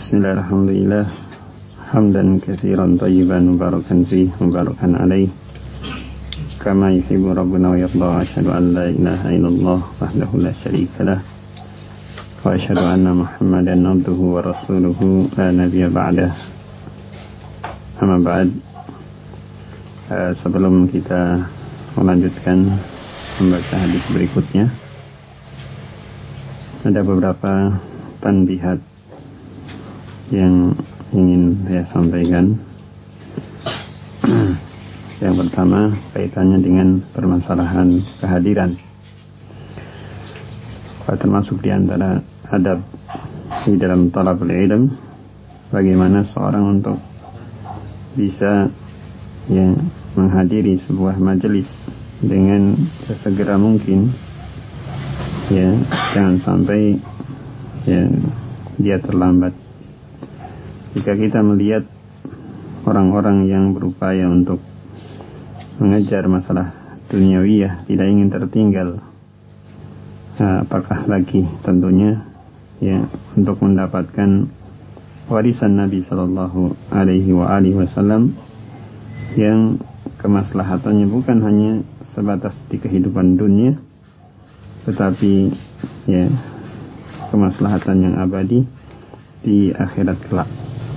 Bismillahirrahmanirrahim. Hamdan katsiran thayyiban mubarakan fihi mubarakan alaihi kama yuhibbu rabbuna wa yarda. Asyhadu an la ilaha illallah wahdahu la syarika lah wa asyhadu anna Muhammadan abduhu wa rasuluhu la nabiyya ba'dah. Amma ba'd. Sebelum kita melanjutkan membaca hadis berikutnya, ada beberapa tanbihat yang ingin saya sampaikan. Yang pertama kaitannya dengan permasalahan kehadiran. Termasuk di antara adab di dalam talabul ilm, bagaimana seorang untuk bisa menghadiri sebuah majelis dengan sesegera mungkin, jangan sampai dia terlambat. Jika kita melihat orang-orang yang berupaya untuk mengejar masalah duniawiyah, tidak ingin tertinggal, apakah lagi tentunya untuk mendapatkan warisan Nabi Sallallahu Alaihi Wasallam yang kemaslahatannya bukan hanya sebatas di kehidupan dunia, tetapi kemaslahatan yang abadi di akhirat kelak.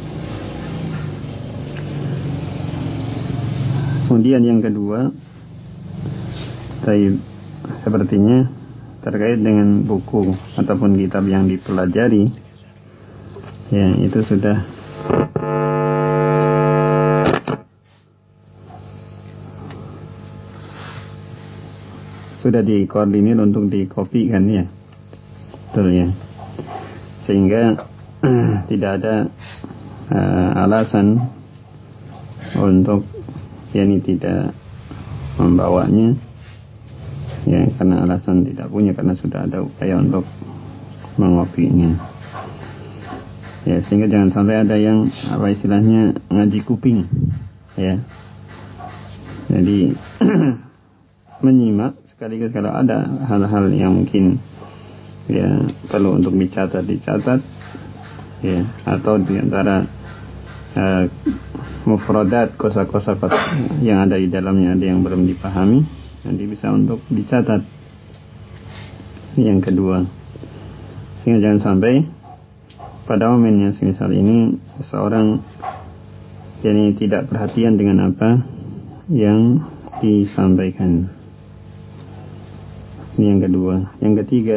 Kemudian yang kedua, sepertinya terkait dengan buku ataupun kitab yang dipelajari, itu sudah dikoordinir untuk dikopikan, betul ya, sehingga tidak ada alasan untuk tidak membawanya, karena alasan tidak punya, karena sudah ada upaya untuk mengopinya, sehingga jangan sampai ada yang istilahnya ngaji kuping, jadi menyimak sekaligus kalau ada hal-hal yang mungkin perlu untuk dicatat, atau diantara mufradat, kosa-kosa yang ada di dalamnya ada yang belum dipahami, nanti bisa untuk dicatat. Yang kedua, sehingga jangan sampai pada momen yang semisal ini seseorang tidak perhatian dengan apa yang disampaikan. Ini yang kedua. Yang ketiga,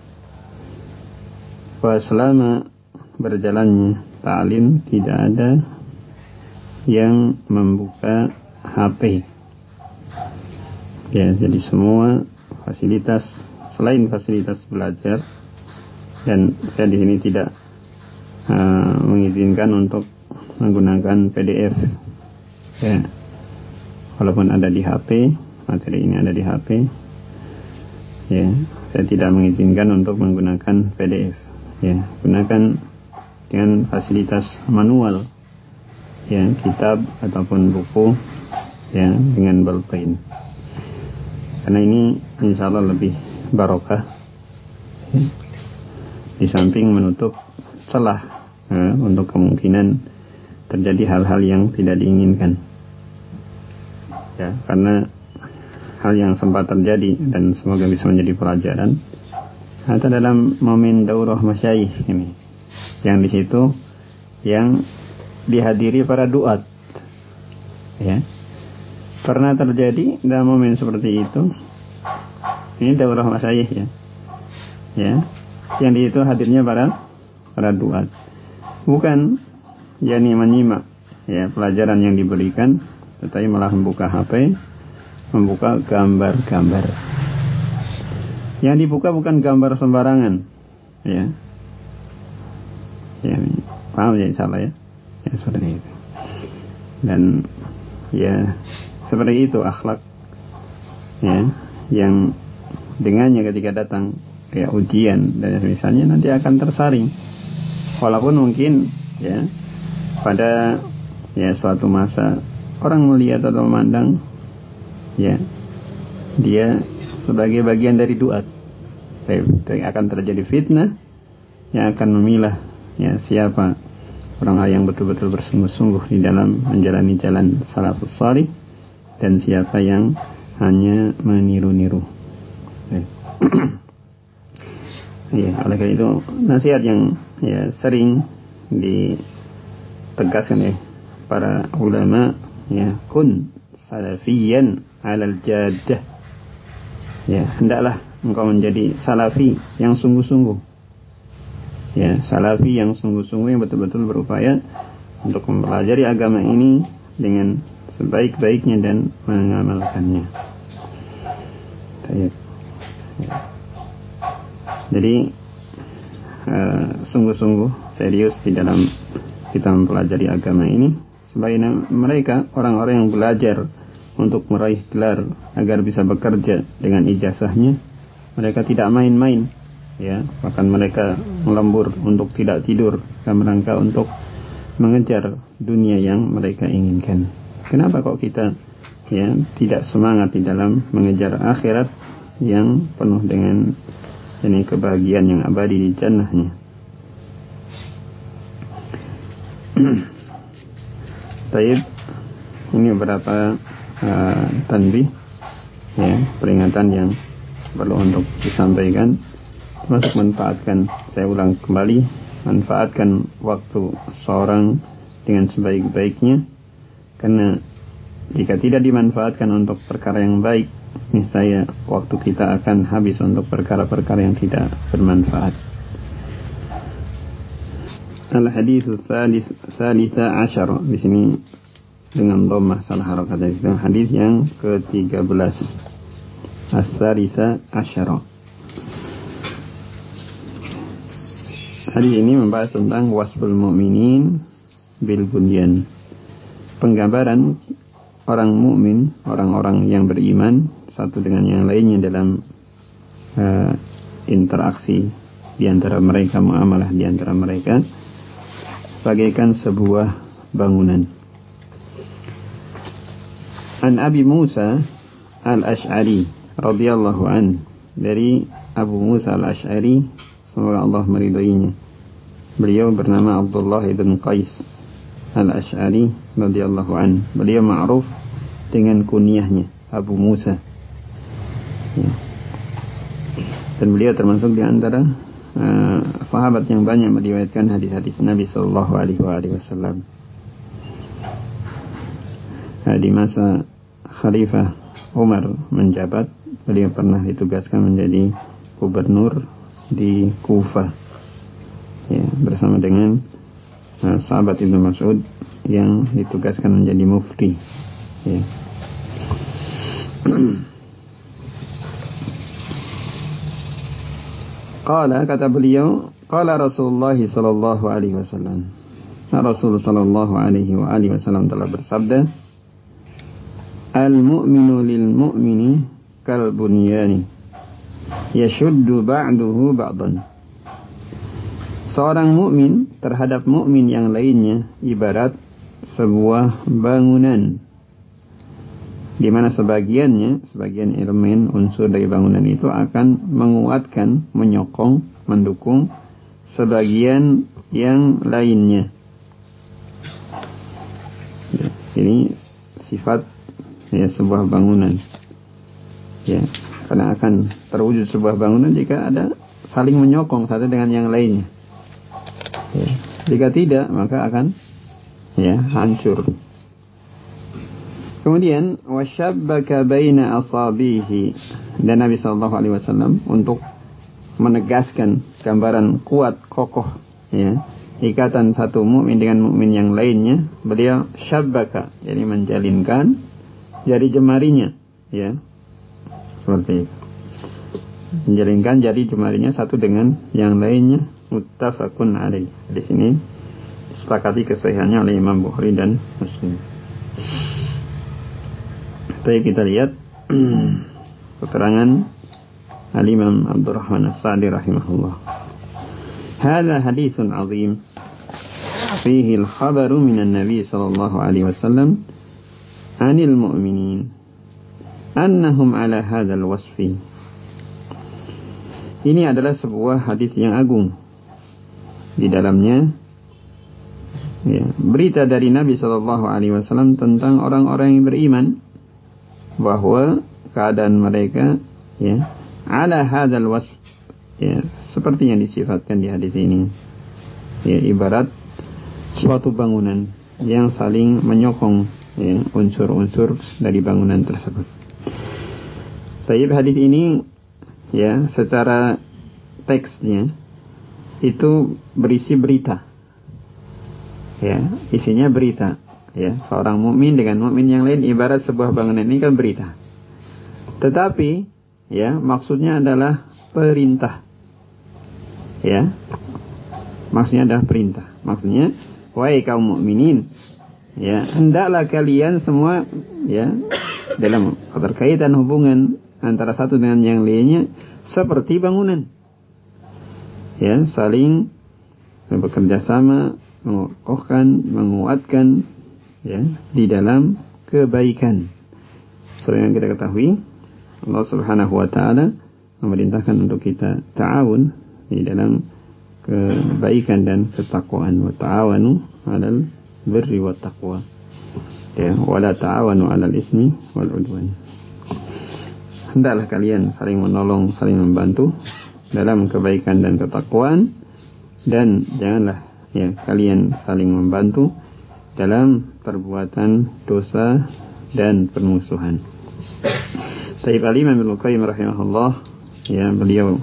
bahwa selama berjalannya ta'lim tidak ada yang membuka HP. Jadi semua fasilitas selain fasilitas belajar, dan saya di sini tidak mengizinkan untuk menggunakan PDF. Walaupun ada di HP, materi ini ada di HP, saya tidak mengizinkan untuk menggunakan PDF. Gunakan dengan fasilitas manual, kitab ataupun buku dengan bolpen, karena ini insya Allah lebih barokah, di samping menutup celah untuk kemungkinan terjadi hal-hal yang tidak diinginkan, karena hal yang sempat terjadi dan semoga bisa menjadi pelajaran atau dalam momen daurah masyayikh ini, yang di situ yang dihadiri para duat, pernah terjadi dalam momen seperti itu. Ini daurah masyayikh, yang di situ hadirnya para duat, bukan menyimak pelajaran yang diberikan, tetapi malah membuka HP, membuka gambar-gambar. Yang dibuka bukan gambar sembarangan, paham salah seperti itu. Dan seperti itu akhlak yang dengannya ketika datang ujian dan misalnya nanti akan tersaring, walaupun mungkin pada suatu masa orang melihat atau memandang dia sebagai bagian dari duat, akan terjadi fitnah yang akan memilah siapa orang yang betul-betul bersungguh-sungguh di dalam menjalani jalan salafus salih, dan siapa yang hanya meniru-niru. Ya, oleh karena itu nasihat yang ya sering ditegaskan oleh para ulama, ya, kun salafiyan 'alal jaddah. Ya, hendaklah engkau menjadi salafi yang sungguh-sungguh. Ya, salafi yang sungguh-sungguh, yang betul-betul berupaya untuk mempelajari agama ini dengan sebaik-baiknya dan mengamalkannya. Ya. Jadi sungguh-sungguh serius di dalam kita mempelajari agama ini, sebagaimana mereka orang-orang yang belajar untuk meraih gelar agar bisa bekerja dengan ijazahnya, mereka tidak main-main, ya, bahkan mereka melembur untuk tidak tidur dalam rangka untuk mengejar dunia yang mereka inginkan. Kenapa kok kita, ya, tidak semangat di dalam mengejar akhirat yang penuh dengan ini kebahagiaan yang abadi di jannahnya? Baik, ini beberapa tanbih, ya, peringatan yang perlu untuk disampaikan, termasuk manfaatkan, saya ulang kembali, manfaatkan waktu seorang dengan sebaik-baiknya, karena jika tidak dimanfaatkan untuk perkara yang baik, niscaya waktu kita akan habis untuk perkara-perkara yang tidak bermanfaat. Al-hadits tsalits asyar, di sini dengan dhammah salah harakat, itu hadis yang ke-13. As-tsalits asyar. Hadis ini membahas tentang wasful mu'minin bil bunyan. Penggambaran orang mukmin, orang-orang yang beriman satu dengan yang lainnya dalam interaksi di antara mereka, muamalah di antara mereka, bagaikan sebuah bangunan. An Abi Musa al-Ash'ari radhiyallahu an, dari Abu Musa al-Ash'ari, semoga Allah meridainya. Beliau bernama Abdullah ibn Qais al-Ash'ari radhiyallahu an. Beliau ma'ruf dengan kunyahnya Abu Musa, ya. Dan beliau termasuk di antara sahabat yang banyak meriwayatkan hadis-hadis Nabi sallallahu alaihi wasallam. Di masa Khalifah Umar menjabat, beliau pernah ditugaskan menjadi gubernur di Kufah, ya, bersama dengan sahabat Ibnu Mas'ud yang ditugaskan menjadi mufti, ya. Qala, kata beliau, qala Rasulullah sallallahu alaihi wasallam, Rasul sallallahu alaihi wasallam telah bersabda, al-mu'minu lil mu'mini kal bunyani yashuddu ba'duhu ba'dan. Seorang mukmin terhadap mukmin yang lainnya ibarat sebuah bangunan, di mana sebagian elemen unsur dari bangunan itu akan menguatkan, menyokong, mendukung sebagian yang lainnya. Ya, ini sifat, ya, sebuah bangunan, ya, karena akan terwujud sebuah bangunan jika ada saling menyokong satu dengan yang lainnya, ya. Jika tidak, maka akan, ya, hancur. Kemudian wasyabbaka baina asabihi, dan Nabi sallallahu alaihi wasallam untuk menegaskan gambaran kuat, kokoh, ya, ikatan satu mukmin dengan mukmin yang lainnya, beliau syabbaka, jadi menjalinkan jari jemarinya, ya, seperti itu, menjalinkan jari jemarinya satu dengan yang lainnya. Muttafaqun alaih. Di sini disepakati kesahihannya oleh Imam Bukhari dan Muslim. Baik, kita lihat keterangan Al-Imam Abdurrahman As-Sa'di rahimahullah. Hadha hadithun azim fihi al-khabaru minan Nabi sallallahu alaihi wasallam anil mu'minin annahum ala hadzal wasfi. Ini adalah sebuah hadis yang agung. Di dalamnya ya, berita dari Nabi Shallallahu Alaihi Wasallam tentang orang-orang yang beriman bahwa keadaan mereka ya ala hadzal wasf ya seperti yang disifatkan di hadis ini ya, ibarat suatu bangunan yang saling menyokong ya, unsur-unsur dari bangunan tersebut. Tapi hadis ini ya secara teksnya itu berisi berita ya, isinya berita ya, seorang mukmin dengan mukmin yang lain ibarat sebuah bangunan, ini kan berita. Tetapi ya maksudnya adalah perintah ya, maksudnya adalah perintah. Maksudnya wahai kaum mukminin ya, hendaklah kalian semua ya dalam keterkaitan hubungan antara satu dengan yang lainnya seperti bangunan ya, saling bekerja sama, mengokohkan, menguatkan ya di dalam kebaikan. Seperti yang kita ketahui, Allah Subhanahu wa taala memerintahkan untuk kita ta'awun di dalam kebaikan dan ketakwaan. Wa ta'awanu 'alal birri wat taqwa. Ya, wa la ta'awanu 'alal ismi wal 'udwan. Hendaklah kalian saling menolong, saling membantu dalam kebaikan dan ketakwaan, dan janganlah ya kalian saling membantu dalam perbuatan dosa dan permusuhan. Sayyid Al-Imam Ibnu Qayyim rahimahullah ya, beliau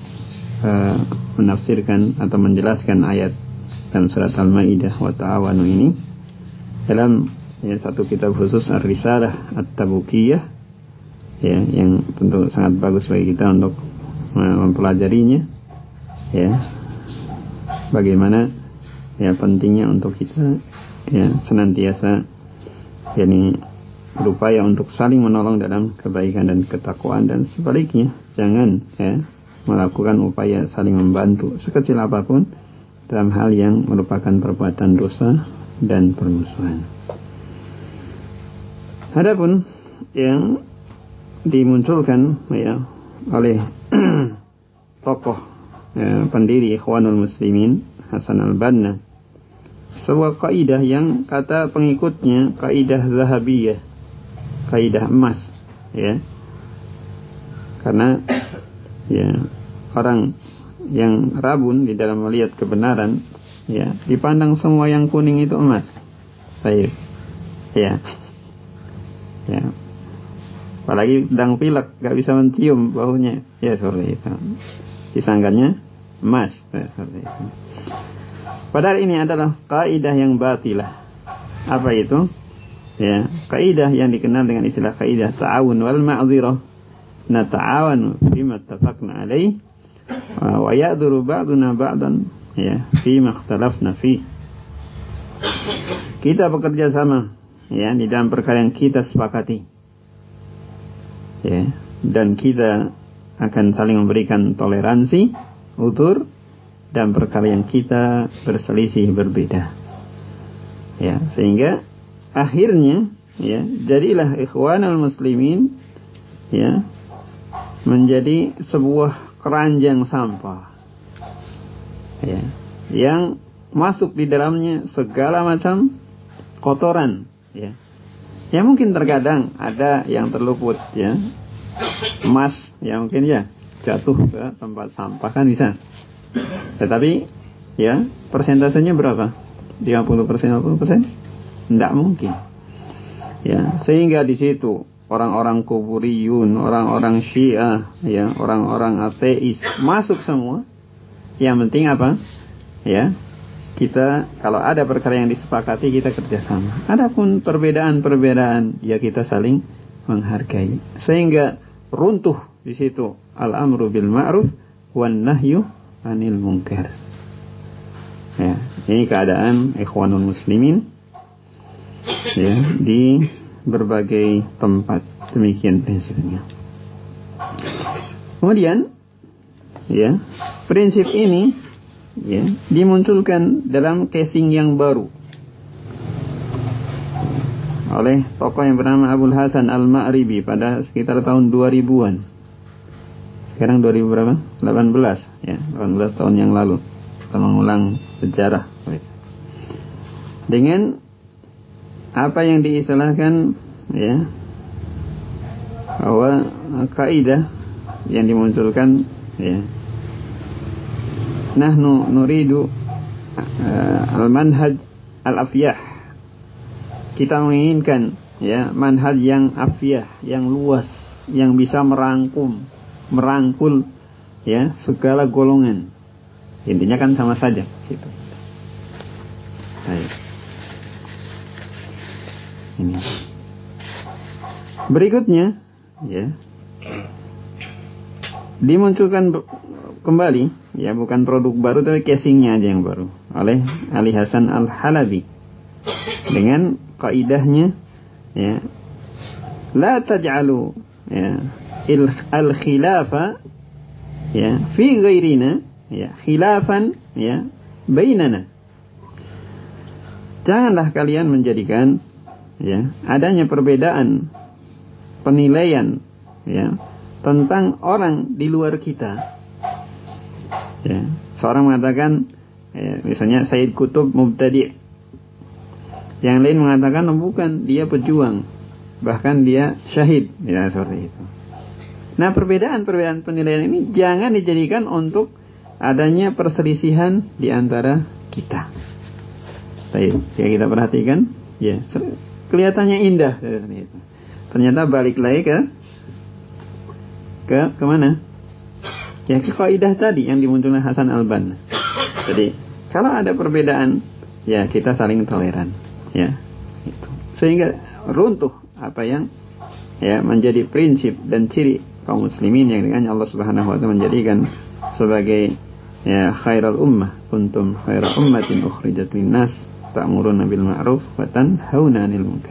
menafsirkan atau menjelaskan ayat dalam surat Al-Maidah wa ta'awanu ini dalam ya, satu kitab khusus Ar-Risalah At-Tabukiyah ya, yang tentu sangat bagus bagi kita untuk mempelajarinya ya, bagaimana ya pentingnya untuk kita ya senantiasa yakni berupaya untuk saling menolong dalam kebaikan dan ketakwaan, dan sebaliknya jangan ya melakukan upaya saling membantu sekecil apapun dalam hal yang merupakan perbuatan dosa dan permusuhan. Adapun yang dimunculkan ya oleh tokoh pendiri Ikhwanul Muslimin Hasan al-Banna, sebuah kaidah yang kata pengikutnya kaidah zahabiyah, kaidah emas ya, karena ya orang yang rabun di dalam melihat kebenaran ya dipandang semua yang kuning itu emas. Baik ya ya, apalagi sedang pilek gak bisa mencium baunya ya, seperti itu disangkanya emas ya, seperti itu. Padahal ini adalah kaidah yang batilah. Apa itu? Ya, kaidah yang dikenal dengan istilah kaidah ta'awun wal ma'dzirah. Nata'awanu bima ittafaqna alaih wa ya'dhuru ba'duna ba'dan ya fima ikhtalafna fi. Kita bekerja sama ya di dalam perkara yang kita sepakati. Ya, dan kita akan saling memberikan toleransi, utur dan perkara yang kita berselisih berbeda. Ya, sehingga akhirnya ya jadilah Ikhwanul Muslimin ya menjadi sebuah keranjang sampah ya, yang masuk di dalamnya segala macam kotoran ya. Ya mungkin terkadang ada yang terluput ya, emas ya mungkin ya jatuh ke tempat sampah kan bisa. Tetapi ya persentasenya berapa? 50%, 60%? Tidak mungkin. Ya, sehingga di situ orang-orang kuburiyun, orang-orang Syiah, ya, orang-orang ateis masuk semua. Yang penting apa? Ya, kita kalau ada perkara yang disepakati kita kerjasama. Adapun perbedaan-perbedaan ya kita saling menghargai. Sehingga runtuh di situ al-amru bil ma'ruf wan nahyu anil munkar. Ya, ini keadaan Ikhwanul Muslimin ya di berbagai tempat, demikian prinsipnya. Kemudian ya prinsip ini ya dimunculkan dalam casing yang baru oleh tokoh yang bernama Abul Hasan Al-Ma'ribi pada sekitar tahun 2000-an. Sekarang 2000 berapa? 18 ya, 18 tahun yang lalu. Kita mengulang sejarah. dengan apa yang diistilahkan ya bahwa kaidah yang dimunculkan ya nahnu nuridu al-manhaj al-afyah, kita menginginkan ya manhaj yang afyah, yang luas, yang bisa merangkul ya segala golongan. Intinya kan sama saja gitu. Baik. Ini. Berikutnya ya dimunculkan kembali ya, bukan produk baru tapi casingnya aja yang baru oleh Ali Hasan Al-Halabi dengan kaidahnya ya la taj'alu ya al-khilafa ya fi ghairina ya khilafan ya bainana. Janganlah kalian menjadikan ya adanya perbedaan penilaian ya tentang orang di luar kita. Ya, seorang mengatakan ya, misalnya Sayyid Qutb mubtadi', yang lain mengatakan oh, bukan, dia pejuang, bahkan dia syahid, ya seperti itu. Nah, perbedaan penilaian ini jangan dijadikan untuk adanya perselisihan di antara kita. Baik, ya kita perhatikan, ya kelihatannya indah, ternyata balik lagi ke mana? Ya ke kaidah tadi yang dimunculkan Hasan Al-Banna. Jadi kalau ada perbedaan, ya kita saling toleran, ya. Itu. Sehingga runtuh apa yang ya menjadi prinsip dan ciri kaum muslimin yang dengan Allah Subhanahu wa taala menjadikan sebagai ya khairal ummah, kuntum khairal ummatin ukhrijat linnas ta'muruna bil ma'ruf wa tanhauna 'anil munkar.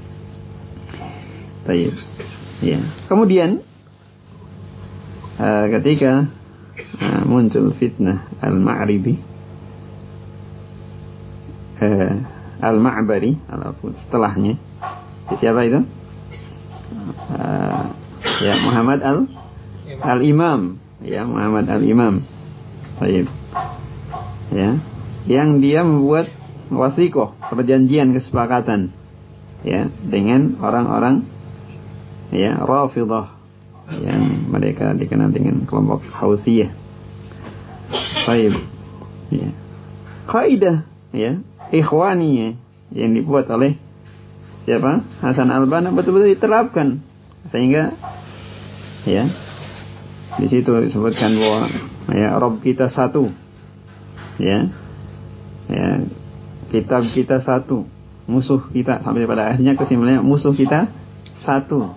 Baik. Ya. Kemudian ketika muncul fitnah Al-Ma'ribi Al-Ma'bari setelahnya, siapa itu? Ya Muhammad Al-Imam, ya Muhammad Al-Imam. Baik. Ya, yang dia membuat wasiqah, perjanjian kesepakatan ya dengan orang-orang ya Rafidhah yang mereka dikenal dengan kelompok Houthiyah. Baik. Ya. Kaidah ya ikhwaniyah yang dibuat oleh siapa? Hasan Al-Banna betul-betul diterapkan sehingga ya di situ disebutkan bahwa ya Rabb kita satu. Ya. Ya, kitab kita satu, musuh kita, sampai pada akhirnya kesimpulannya musuh kita satu.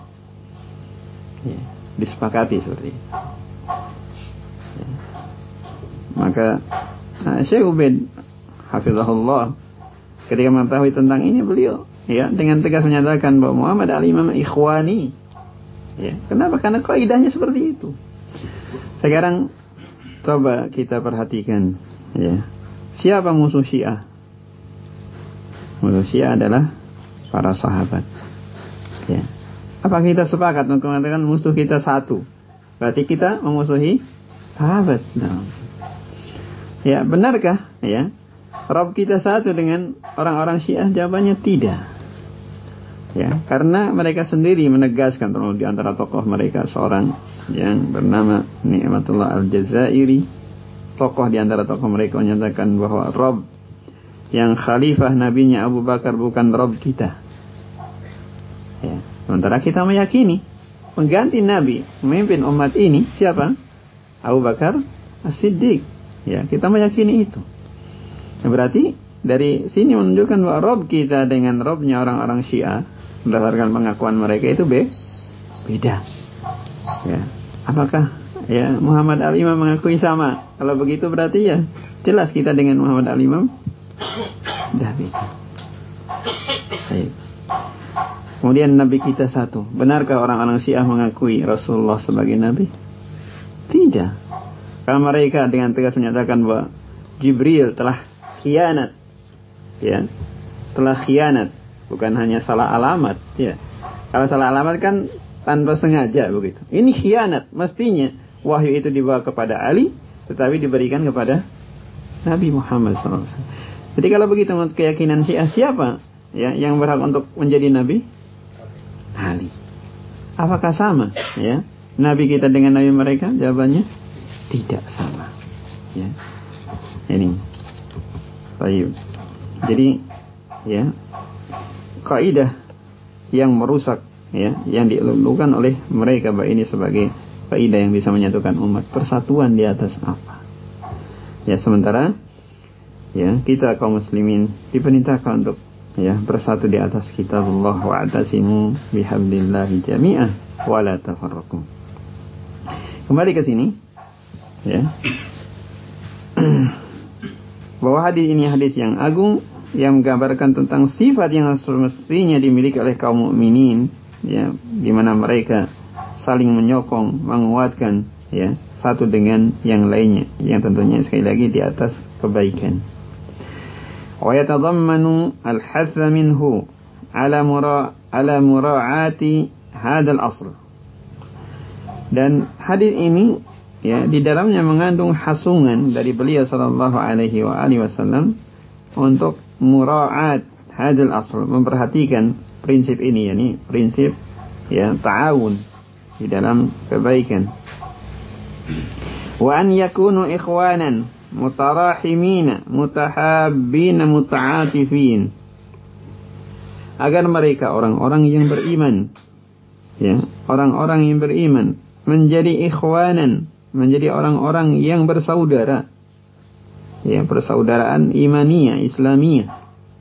Ya, disepakati seperti itu. Ya. Maka Syekh Ubaid hafizahullah ketika mengetahui tentang ini, beliau ya dengan tegas menyatakan bahwa Muhammad al-Imam ikhwani. Ya, kenapa? Karena kaidahnya seperti itu. Sekarang coba kita perhatikan ya. Siapa musuh Syiah? Musuh Syiah adalah para sahabat. Ya. Apa kita sepakat untuk mengatakan musuh kita satu? Berarti kita memusuhi sahabat. Nah. Ya, benarkah ya Rabb kita satu dengan orang-orang Syiah? Jawabannya tidak. Ya, karena mereka sendiri menegaskan, terlalu di antara tokoh mereka seorang yang bernama Ni'matullah Al-Jazairi. Tokoh di antara tokoh mereka menyatakan bahwa Rabb yang khalifah nabinya Abu Bakar bukan Rabb kita. Ya. Sementara kita meyakini pengganti Nabi memimpin umat ini siapa? Abu Bakar As-Siddiq. Ya, kita meyakini itu. Nah, berarti dari sini menunjukkan bahwa Rabb kita dengan Rabbnya orang-orang Syiah berdasarkan pengakuan mereka itu beda. Ya. Apakah ya Muhammad al-Imam mengakui sama? Kalau begitu berarti ya jelas kita dengan Muhammad al-Imam dah beda. Baik. Kemudian Nabi kita satu. Benarkah orang-orang Syiah mengakui Rasulullah sebagai Nabi? Tidak. Kalau mereka dengan tegas menyatakan bahwa Jibril telah khianat, ya, telah khianat, bukan hanya salah alamat, ya. Kalau salah alamat kan tanpa sengaja begitu. Ini khianat, mestinya wahyu itu dibawa kepada Ali, tetapi diberikan kepada Nabi Muhammad SAW. Jadi kalau begitu menurut keyakinan Syiah, siapa ya yang berhak untuk menjadi nabi? Ali. Apakah sama ya nabi kita dengan nabi mereka? Jawabannya tidak sama. Ya. Ini. Baik. Jadi ya kaidah yang merusak ya yang dilulukan oleh mereka bahwa ini sebagai kaidah yang bisa menyatukan umat, persatuan di atas apa? Ya, sementara ya kita kaum muslimin diperintahkan untuk ya bersatu di atas kitabullah wa atasimu bihablillahi jami'ah wa la tafarraqu. Kembali ke sini ya. Bahwa hadis ini hadis yang agung yang menggambarkan tentang sifat yang semestinya dimiliki oleh kaum mukminin ya, di mana mereka saling menyokong, menguatkan ya satu dengan yang lainnya, yang tentunya sekali lagi di atas kebaikan. Wa yatadammanu al-hatha minhu ala mura'ati hadzal asl. Dan hadis ini ya di dalamnya mengandung hasungan dari beliau sallallahu alaihi wasallam untuk mura'at hadzal asl, memperhatikan prinsip ini, yakni prinsip ya ta'awun di dalam kebaikan. Wa an yakunu ikhwanan mutarahimina mutahabbina muta'atifin, agar mereka orang-orang yang beriman ya, orang-orang yang beriman menjadi ikhwanan, menjadi orang-orang yang bersaudara ya, persaudaraan imaniyah islamiyah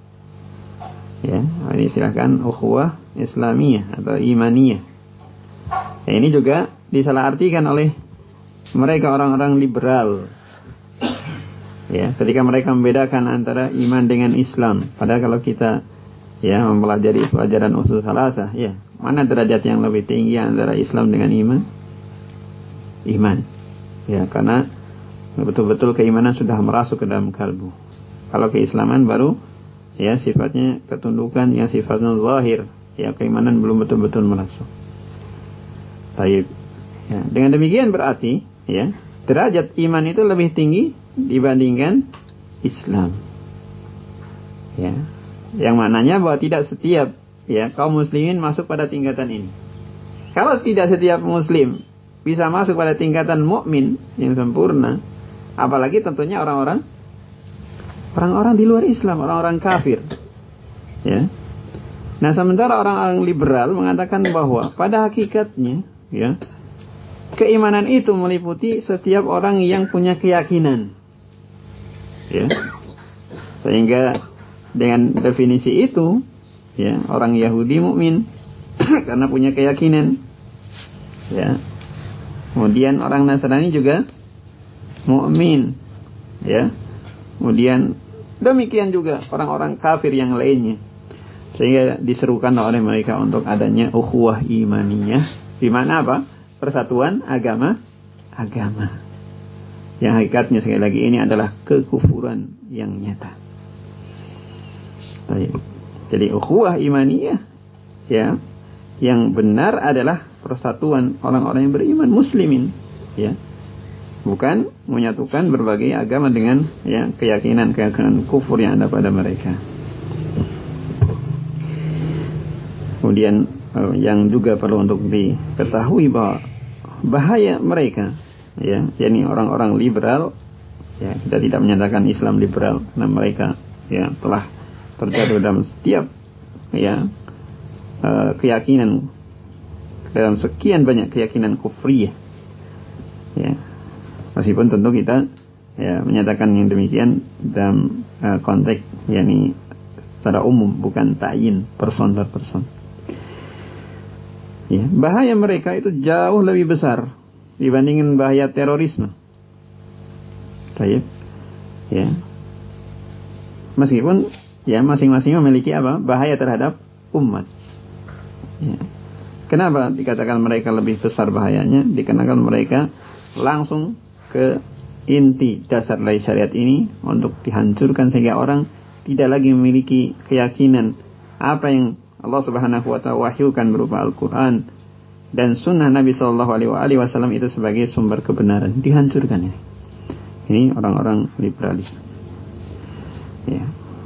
ya, ini silahkan ukhuwah islamiyah atau imaniyah ya, ini juga disalahartikan oleh mereka orang-orang liberal ya, ketika mereka membedakan antara iman dengan Islam. Padahal kalau kita ya mempelajari pelajaran usul salasah ya, mana derajat yang lebih tinggi antara Islam dengan iman? Iman ya, karena betul-betul keimanan sudah merasuk ke dalam kalbu. Kalau keislaman baru ya sifatnya ketundukan yang sifatnya zahir ya, keimanan belum betul-betul merasuk. Baik ya, dengan demikian berarti ya derajat iman itu lebih tinggi dibandingkan Islam ya, yang maknanya bahwa tidak setiap ya kaum muslimin masuk pada tingkatan ini. Kalau tidak setiap muslim bisa masuk pada tingkatan mukmin yang sempurna, apalagi tentunya orang-orang di luar Islam, orang-orang kafir ya. Nah, sementara orang-orang liberal mengatakan bahwa pada hakikatnya ya keimanan itu meliputi setiap orang yang punya keyakinan ya, sehingga dengan definisi itu ya orang Yahudi mukmin karena punya keyakinan ya, kemudian orang Nasrani juga mukmin ya, kemudian demikian juga orang-orang kafir yang lainnya, sehingga diserukan oleh mereka untuk adanya ukhuwah imaniyah, di mana apa? Persatuan agama yang hakikatnya sekali lagi ini adalah kekufuran yang nyata. Jadi ukhuwah imaniyah ya, yang benar adalah persatuan orang-orang yang beriman muslimin ya, bukan menyatukan berbagai agama dengan ya keyakinan kufur yang ada pada mereka. Kemudian yang juga perlu untuk diketahui bahwa bahaya mereka ya, yakni orang-orang liberal ya, kita tidak menyatakan Islam liberal karena mereka ya telah terjatuh dalam setiap ya keyakinan, dalam sekian banyak keyakinan kufriyah ya, meskipun tentu kita ya menyatakan yang demikian dalam konteks yakni secara umum, bukan ta'yin person per person ya. Bahaya mereka itu jauh lebih besar dibandingkan bahaya terorisme. Baik ya, meskipun ya masing-masing memiliki apa? Bahaya terhadap umat ya. Kenapa dikatakan mereka lebih besar bahayanya? Dikarenakan mereka langsung ke inti dasar dari syariat ini untuk dihancurkan, sehingga orang tidak lagi memiliki keyakinan apa yang Allah Subhanahu wa ta'ala wahyukan berupa Al-Quran dan sunnah Nabi Sallallahu Alaihi Wasallam itu sebagai sumber kebenaran. Dihancurkan ini orang-orang liberalis ya.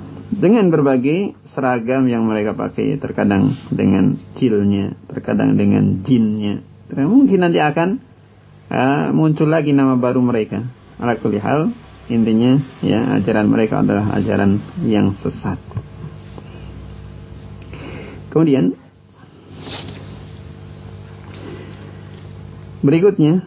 dengan berbagai seragam yang mereka pakai, terkadang dengan cilnya, terkadang dengan jinnya. Mungkin nanti akan muncul lagi nama baru mereka. Ala kulli hal, intinya ya, ajaran mereka adalah ajaran yang sesat. Kemudian berikutnya,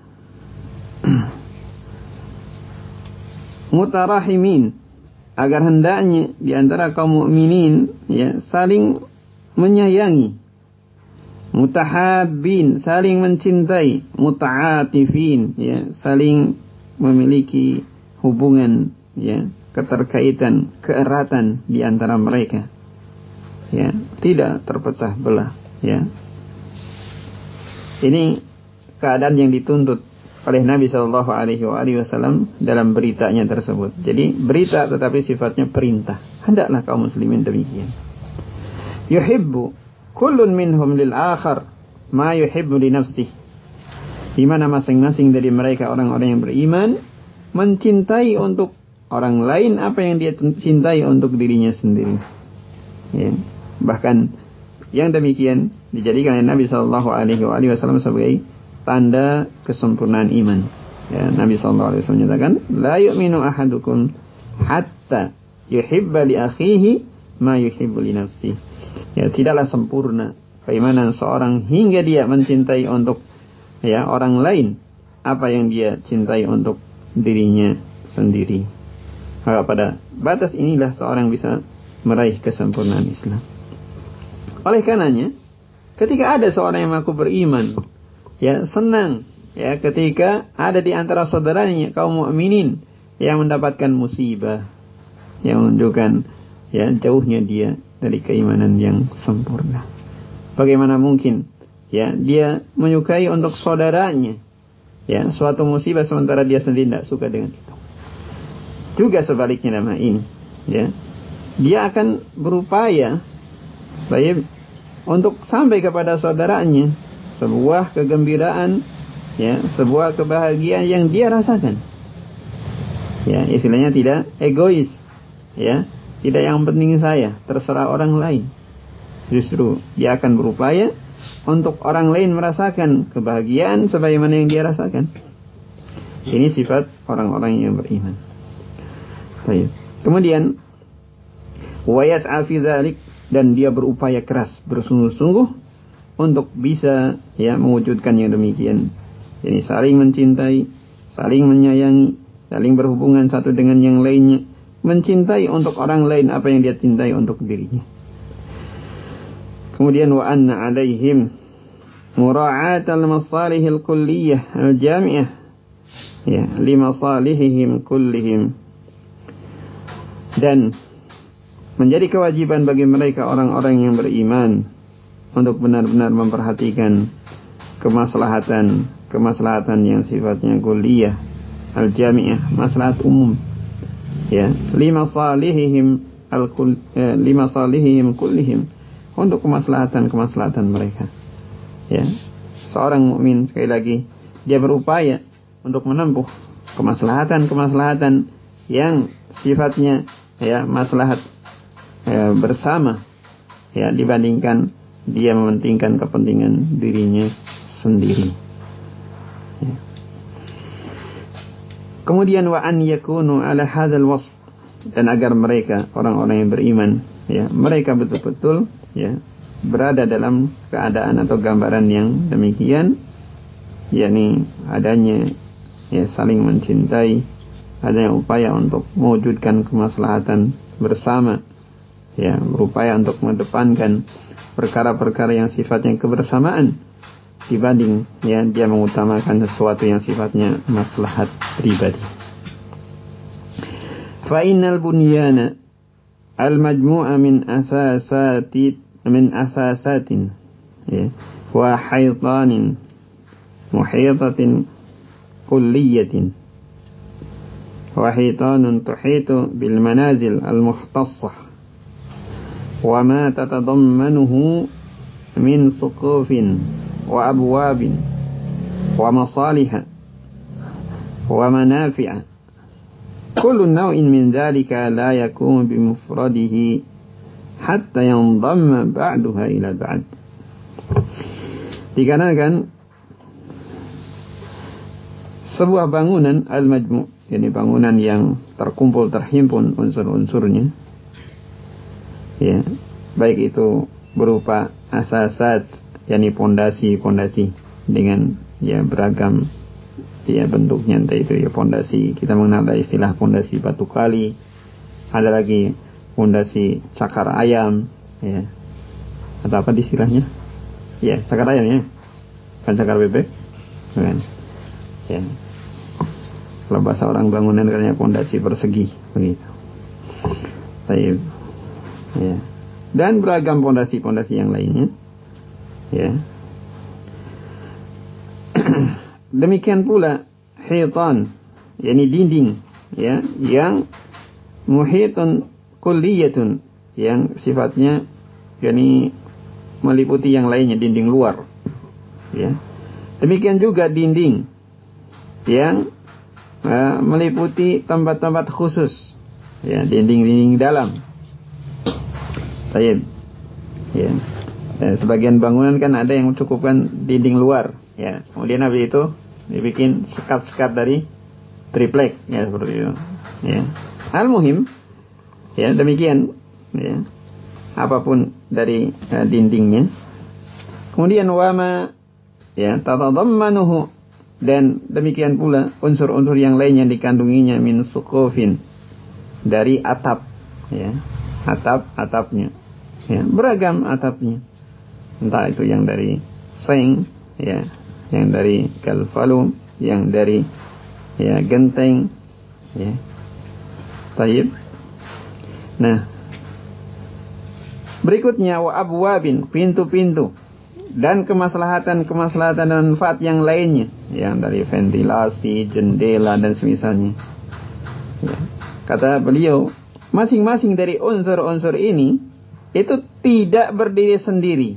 mutarahimin, agar hendaknya di antara kaum mukminin ya saling menyayangi, mutahabbin, saling mencintai, muta'atifin, ya saling memiliki hubungan ya, keterkaitan, keeratan di antara mereka. Ya, tidak terpecah belah ya. Ini keadaan yang dituntut oleh Nabi sallallahu alaihi wasallam dalam beritanya tersebut. Jadi berita tetapi sifatnya perintah. Hendaklah kaum muslimin demikian. Yuhibbu kullun minhum lil akhar ma yuhibbu li nafsihi. Di mana masing-masing dari mereka orang-orang yang beriman mencintai untuk orang lain apa yang dia cintai untuk dirinya sendiri. Ya. Bahkan yang demikian dijadikan oleh Nabi sallallahu alaihi wasallam sebagai tanda kesempurnaan iman. Ya, Nabi sallallahu alaihi wasallam menyatakan, "La yu'minu ahadukum hatta yuhibba li akhihi ma yuhibbu li nafsihi." Ya, tidaklah sempurna keimanan seorang hingga dia mencintai untuk ya orang lain apa yang dia cintai untuk dirinya sendiri. Maka pada batas inilah seorang bisa meraih kesempurnaan Islam. Oleh karenanya, ketika ada seorang yang mengaku beriman, ya senang ya ketika ada di antara saudaranya kaum mukminin yang mendapatkan musibah, yang menunjukkan ya jauhnya dia dari keimanan yang sempurna. Bagaimana mungkin ya dia menyukai untuk saudaranya ya suatu musibah sementara dia sendiri tidak suka dengan itu. Juga sebaliknya dalam hal ini ya, dia akan berupaya baik untuk sampai kepada saudaranya sebuah kegembiraan ya, sebuah kebahagiaan yang dia rasakan. Ya, istilahnya tidak egois ya, tidak yang penting saya, terserah orang lain. Justru dia akan berupaya untuk orang lain merasakan kebahagiaan sebagaimana yang dia rasakan. Ini sifat orang-orang yang beriman. Baik. Kemudian wa yas'a fi dzalik, dan dia berupaya keras, bersungguh-sungguh untuk bisa ya mewujudkan yang demikian. Jadi saling mencintai, saling menyayangi, saling berhubungan satu dengan yang lainnya, mencintai untuk orang lain apa yang dia cintai untuk dirinya. Kemudian wa anna alaihim mura'at al-masalih al-kulliyah al-jami'ah ya li masalihihim kullihim, dan menjadi kewajiban bagi mereka orang-orang yang beriman untuk benar-benar memperhatikan kemaslahatan yang sifatnya kulliyah al-jami'ah, maslahat umum ya li masalihihim kullihim, untuk kemaslahatan mereka ya. Seorang mukmin sekali lagi dia berupaya untuk menempuh kemaslahatan yang sifatnya ya maslahat bersama ya, dibandingkan dia mementingkan kepentingan dirinya sendiri ya. Kemudian wa an yakunu ala hadzal wasf, dan agar mereka orang-orang yang beriman ya, mereka betul-betul ya berada dalam keadaan atau gambaran yang demikian, yakni adanya ya saling mencintai, adanya upaya untuk mewujudkan kemaslahatan bersama ya, berupaya untuk mengedepankan perkara-perkara yang sifatnya kebersamaan dibanding ya dia mengutamakan sesuatu yang sifatnya maslahat pribadi. Fa innal bunyana al-majmu'a min asasatin ya wa haytanin muhitatin kulliyatin wa hitanun tuhitu bil manazil al-mukhtassah wa ma tatadammanuhu min suqufin wa abwabin wa masaliha wa manafi'a kullu naw'in min dzalika la yakumu bi mufradihi hatta yanḍamma ba'daha ila ba'd. Dikarenakan sebuah bangunan al-majmu', yakni bangunan yang terkumpul terhimpun unsur-unsurnya, ya, baik itu berupa asasat, yakni pondasi-pondasi dengan ya beragam ya bentuknya, entah itu ya pondasi, kita mengenal istilah pondasi batu kali, ada lagi pondasi cakar ayam, ya, atau apa istilahnya, ya cakar ayam ya, kan cakar bebek, kan, ya. Kalau bahasa orang bangunan katanya pondasi persegi, begitu. Baik, ya. Dan beragam pondasi-pondasi yang lainnya, ya. Demikian pula hitan, yakni dinding, ya, yang muhitun kulliyatun, yang sifatnya yakni meliputi yang lainnya, dinding luar, ya. Demikian juga dinding yang meliputi tempat-tempat khusus, ya, dinding-dinding dalam. Baik, ya. Sebagian bangunan kan ada yang mencukupkan dinding luar, ya. Kemudian habis itu dibikin sekat-sekat dari triplek, ya, seperti itu, ya. Al-muhim, ya, demikian, ya, apapun dari dindingnya. Kemudian wama, ya, tatadammanuhu, dan demikian pula unsur-unsur yang lain yang dikandunginya min suqufin, dari atap, ya, atapnya, ya, beragam atapnya, entah itu yang dari seng, ya, yang dari kalfalum, yang dari ya genteng, ya. Taib. Nah, berikutnya wa abwabin, pintu-pintu, dan kemaslahatan dan manfaat yang lainnya, yang dari ventilasi, jendela dan semisalnya, ya. Kata beliau, masing-masing dari unsur-unsur ini itu tidak berdiri sendiri,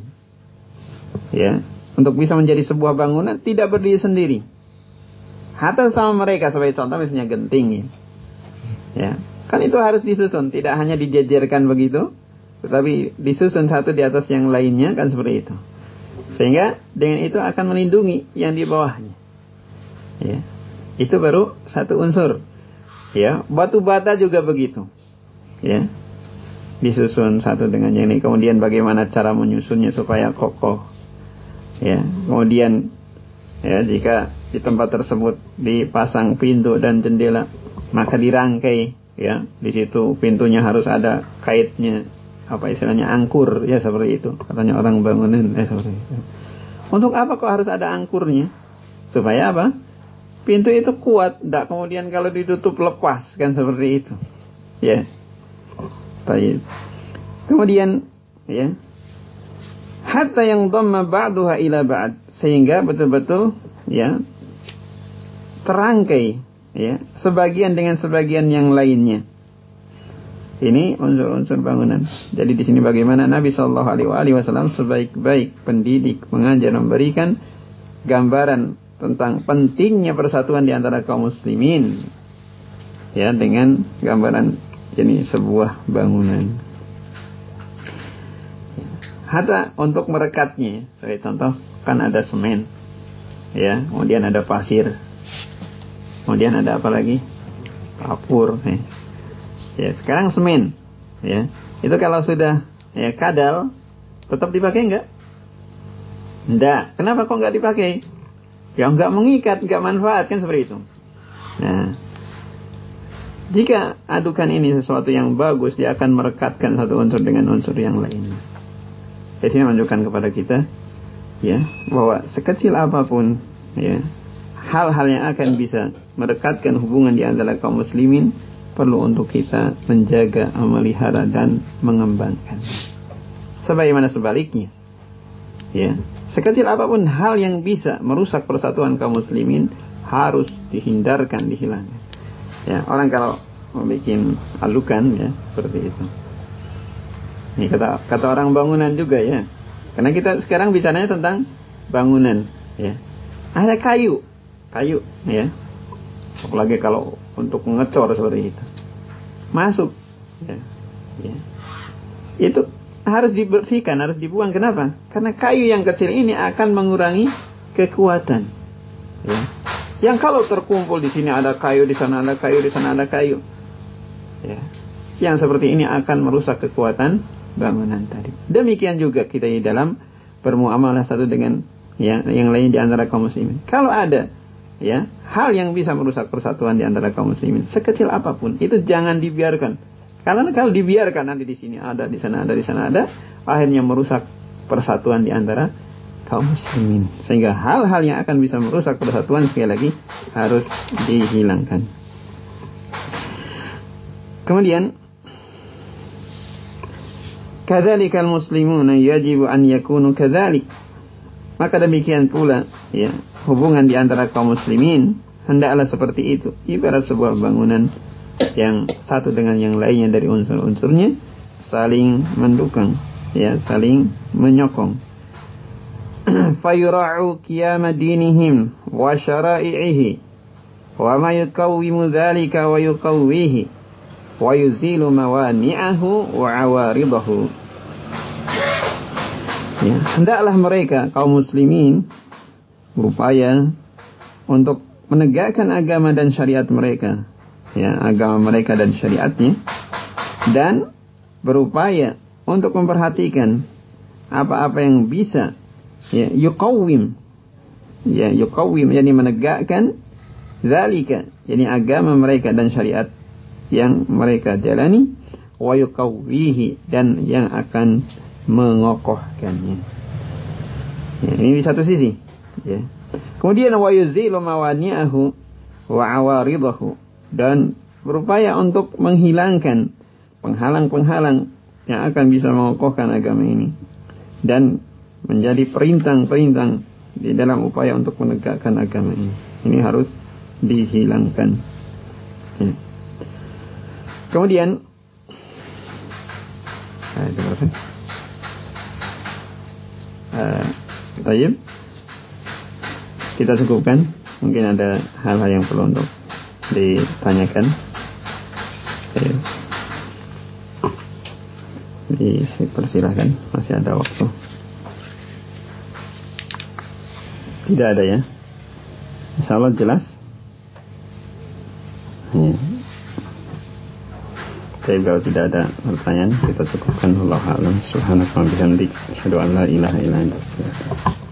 ya. Untuk bisa menjadi sebuah bangunan tidak berdiri sendiri. Hatta sama mereka, sebagai contoh misalnya genting, ya, kan itu harus disusun, tidak hanya dijajarkan begitu, tetapi disusun satu di atas yang lainnya, kan seperti itu. Sehingga dengan itu akan melindungi yang di bawahnya, ya. Itu baru satu unsur, ya. Batu bata juga begitu, ya, disusun satu dengan yang ini. Kemudian bagaimana cara menyusunnya supaya kokoh, ya. Kemudian, ya, jika di tempat tersebut dipasang pintu dan jendela, maka dirangkai, ya, di situ pintunya harus ada kaitnya, apa istilahnya, angkur, ya, seperti itu katanya orang bangunan, seperti itu. Untuk apa kok harus ada angkurnya? Supaya apa? Pintu itu kuat, tidak kemudian kalau ditutup lepas, kan seperti itu, ya. Baik. Kemudian, ya, hatta yang dhamma ba'daha ila ba'd, sehingga betul-betul, ya, terangkai, ya, sebagian dengan sebagian yang lainnya. Ini unsur-unsur bangunan. Jadi di sini bagaimana Nabi Shallallahu Alaihi Wasallam sebaik-baik pendidik mengajar, memberikan gambaran tentang pentingnya persatuan di antara kaum muslimin, ya, dengan gambaran ini sebuah bangunan. Hatta untuk merekatnya, sebagai contoh kan ada semen, ya, kemudian ada pasir, kemudian ada apa lagi, kapur, ya, sekarang semen, ya, itu kalau sudah, ya, kadal, tetap dipakai enggak? Enggak. Kenapa kok enggak dipakai? Ya enggak mengikat, enggak manfaat, kan seperti itu. Nah, jika adukan ini sesuatu yang bagus, dia akan merekatkan satu unsur dengan unsur yang lainnya. Di sini menunjukkan kepada kita, ya, bahwa sekecil apapun, ya, hal-hal yang akan bisa merekatkan hubungan di antara kaum muslimin perlu untuk kita menjaga, memelihara dan mengembangkan. Sebagaimana sebaliknya, ya, sekecil apapun hal yang bisa merusak persatuan kaum muslimin harus dihindarkan, dihilangkan. Ya, orang kalau membuat alukan, ya, seperti itu. Ini kata orang bangunan juga, ya. Karena kita sekarang bicaranya tentang bangunan, ya. Ada kayu, ya. Apalagi kalau untuk ngecor seperti itu. Masuk. Ya. Ya. Itu harus dibersihkan, harus dibuang. Kenapa? Karena kayu yang kecil ini akan mengurangi kekuatan. Ya. Yang kalau terkumpul di sini ada kayu, di sana ada kayu, di sana ada kayu. Ya. Yang seperti ini akan merusak kekuatan bangunan tadi. Demikian juga kita di dalam bermuamalah satu dengan yang lain di antara kaum muslimin. Kalau ada ya hal yang bisa merusak persatuan di antara kaum muslimin, sekecil apapun, itu jangan dibiarkan. Karena kalau dibiarkan nanti di sini ada, di sana ada, di sana ada, akhirnya merusak persatuan di antara kaum muslimin. Sehingga hal-hal yang akan bisa merusak persatuan sekali lagi harus dihilangkan. Kemudian kadzalikal muslimuna yajibu an yakunu kadzalik. Maka demikian pula ya, hubungan di antara kaum muslimin hendaklah seperti itu. Ibarat sebuah bangunan yang satu dengan yang lainnya dari unsur-unsurnya saling mendukung, ya, saling menyokong. Fayura'u qiyama dinihim wa syara'ihi wa ma yukawwimu dzalika wa yukawwihi wa yuzilu mawani'ahu wa awaridahu. Ya, hendaklah mereka kaum muslimin berupaya untuk menegakkan agama dan syariat mereka, ya, agama mereka dan syariatnya, dan berupaya untuk memperhatikan apa-apa yang bisa ya yuqawwim, ya yuqawwim, yakni menegakkan zalika, yakni agama mereka dan syariat yang mereka jalani, wa yuqawwihi, dan yang akan mengokohkannya. Ya, ini di satu sisi. Ya. Kemudian wa yuzilu mawani'ahu wa awaridahu, dan berupaya untuk menghilangkan penghalang-penghalang yang akan bisa mengokohkan agama ini dan menjadi perintang-perintang di dalam upaya untuk menegakkan agama ini. Ini harus dihilangkan. Ya. Kemudian baik, kita cukupkan. Mungkin ada hal-hal yang perlu untuk ditanyakan. Dipersilahkan, masih ada waktu. Tidak ada ya? Insyaallah jelas. Ya. Tapi kalau tidak ada pertanyaan, kita cukupkan. Wallahu a'lam. Subhanaka wa bihamdika, asyhadu an la ilaha illa anta, astaghfiruka.